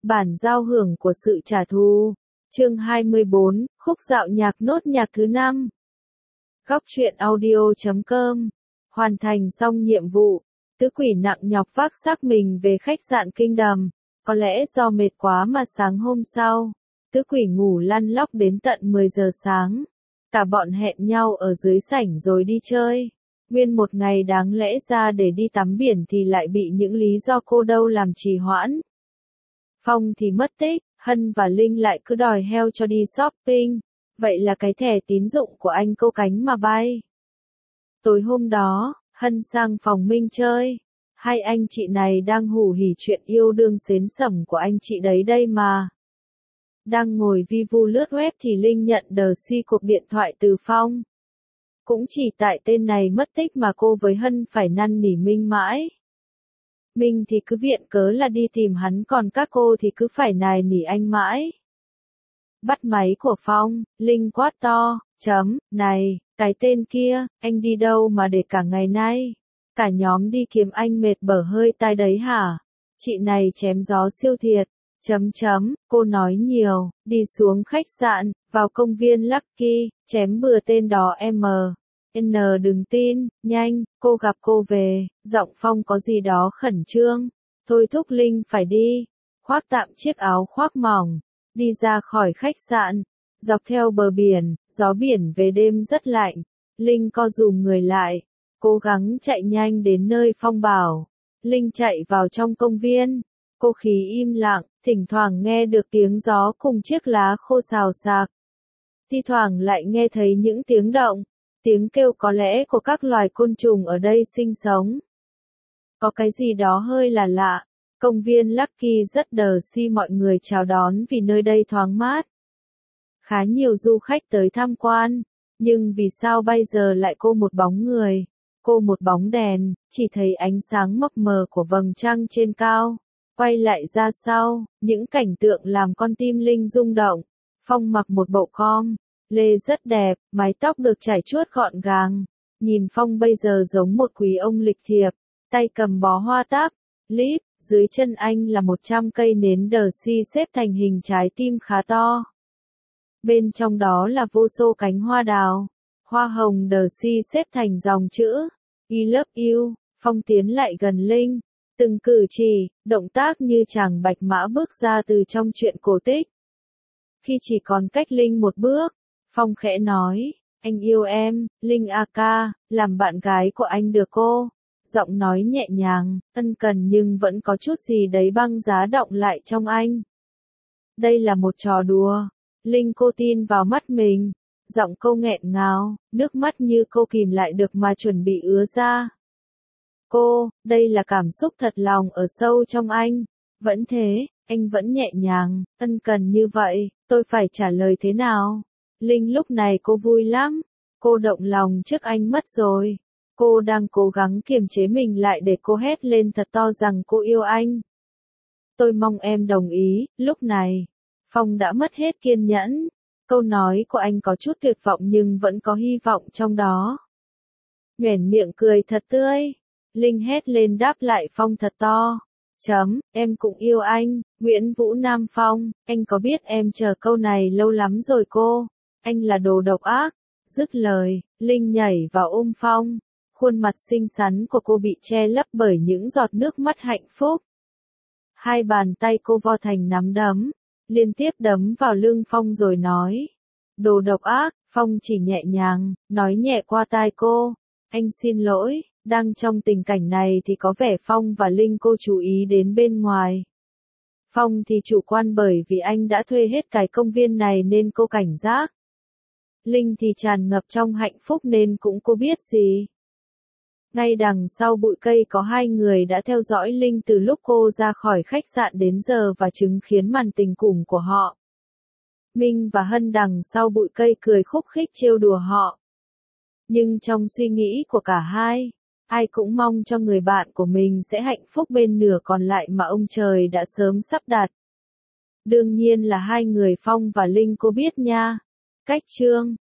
Bản giao hưởng của sự trả thù. Chương 24, khúc dạo nhạc nốt nhạc thứ 5. Góc truyện audio.com. Hoàn thành xong nhiệm vụ. Tứ quỷ nặng nhọc vác xác mình về khách sạn Kinh Đầm. Có lẽ do mệt quá mà sáng hôm sau, tứ quỷ ngủ lăn lóc đến tận 10 giờ sáng. Cả bọn hẹn nhau ở dưới sảnh rồi đi chơi. Nguyên một ngày đáng lẽ ra để đi tắm biển thì lại bị những lý do cô dâu làm trì hoãn. Phong thì mất tích, Hân và Linh lại cứ đòi heo cho đi shopping. Vậy là cái thẻ tín dụng của anh câu cánh mà bay. Tối hôm đó, Hân sang phòng Minh chơi. Hai anh chị này đang hủ hỉ chuyện yêu đương xến xẩm của anh chị đấy đây mà. Đang ngồi vi vu lướt web thì Linh nhận cuộc điện thoại từ Phong. Cũng chỉ tại tên này mất tích mà cô với Hân phải năn nỉ Minh mãi. Minh thì cứ viện cớ là đi tìm hắn, còn các cô thì cứ phải nài nỉ anh mãi. Bắt máy của Phong, Linh quát to, này, cái tên kia, anh đi đâu mà để cả ngày nay? Cả nhóm đi kiếm anh mệt bở hơi tai đấy hả? Chị này chém gió siêu thiệt. Cô nói nhiều, đi xuống khách sạn, vào công viên Lucky, chém bừa tên đó đừng tin, nhanh, cô gặp cô về. Giọng Phong có gì đó khẩn trương. Thôi thúc Linh phải đi. Khoác tạm chiếc áo khoác mỏng, đi ra khỏi khách sạn. Dọc theo bờ biển, gió biển về đêm rất lạnh. Linh co rúm người lại, cố gắng chạy nhanh đến nơi Phong bảo. Linh chạy vào trong công viên. Cô khí im lặng, thỉnh thoảng nghe được tiếng gió cùng chiếc lá khô xào xạc. Thi thoảng lại nghe thấy những tiếng động, tiếng kêu có lẽ của các loài côn trùng ở đây sinh sống. Có cái gì đó hơi là lạ. Công viên Lucky rất mọi người chào đón vì nơi đây thoáng mát. Khá nhiều du khách tới tham quan, nhưng vì sao bây giờ lại cô một bóng người, cô một bóng đèn, chỉ thấy ánh sáng mập mờ của vầng trăng trên cao. Quay lại ra sau, những cảnh tượng làm con tim Linh rung động. Phong mặc một bộ lê rất đẹp, mái tóc được chải chuốt gọn gàng. Nhìn Phong bây giờ giống một quý ông lịch thiệp, tay cầm bó hoa táp, líp, dưới chân anh là 100 cây nến xếp thành hình trái tim khá to. Bên trong đó là vô số cánh hoa đào, hoa hồng xếp thành dòng chữ I love you. Phong tiến lại gần Linh. Từng cử chỉ, động tác như chàng bạch mã bước ra từ trong truyện cổ tích. Khi chỉ còn cách Linh một bước, Phong khẽ nói, anh yêu em, Linh a ca, làm bạn gái của anh được cô. Giọng nói nhẹ nhàng, ân cần nhưng vẫn có chút gì đấy băng giá động lại trong anh. Đây là một trò đùa. Linh cô tin vào mắt mình. Giọng cô nghẹn ngào, nước mắt như cô kìm lại được mà chuẩn bị ứa ra. Đây là cảm xúc thật lòng ở sâu trong anh. Vẫn thế, anh vẫn nhẹ nhàng, ân cần như vậy, tôi phải trả lời thế nào? Linh lúc này cô vui lắm. Cô động lòng trước anh mất rồi. Cô đang cố gắng kiềm chế mình lại để cô hét lên thật to rằng cô yêu anh. Tôi mong em đồng ý. Lúc này, Phong đã mất hết kiên nhẫn. Câu nói của anh có chút tuyệt vọng nhưng vẫn có hy vọng trong đó. Nhoẻn miệng cười thật tươi. Linh hét lên đáp lại Phong thật to. Em cũng yêu anh, Nguyễn Vũ Nam Phong, anh có biết em chờ câu này lâu lắm rồi cô. Anh là đồ độc ác. Dứt lời, Linh nhảy vào ôm Phong. Khuôn mặt xinh xắn của cô bị che lấp bởi những giọt nước mắt hạnh phúc. Hai bàn tay cô vo thành nắm đấm, liên tiếp đấm vào lưng Phong rồi nói. Đồ độc ác. Phong chỉ nhẹ nhàng, nói nhẹ qua tai cô. Anh xin lỗi. Đang trong tình cảnh này thì có vẻ Phong và Linh cô chú ý đến bên ngoài. Phong thì chủ quan bởi vì anh đã thuê hết cái công viên này nên cô cảnh giác. Linh thì tràn ngập trong hạnh phúc nên cũng cô biết gì. Ngay đằng sau bụi cây có hai người đã theo dõi Linh từ lúc cô ra khỏi khách sạn đến giờ và chứng kiến màn tình cùng của họ. Minh và Hân đằng sau bụi cây cười khúc khích trêu đùa họ. Nhưng trong suy nghĩ của cả hai, ai cũng mong cho người bạn của mình sẽ hạnh phúc bên nửa còn lại mà ông trời đã sớm sắp đặt. Đương nhiên là hai người Phong và Linh cô biết nha. Cách chương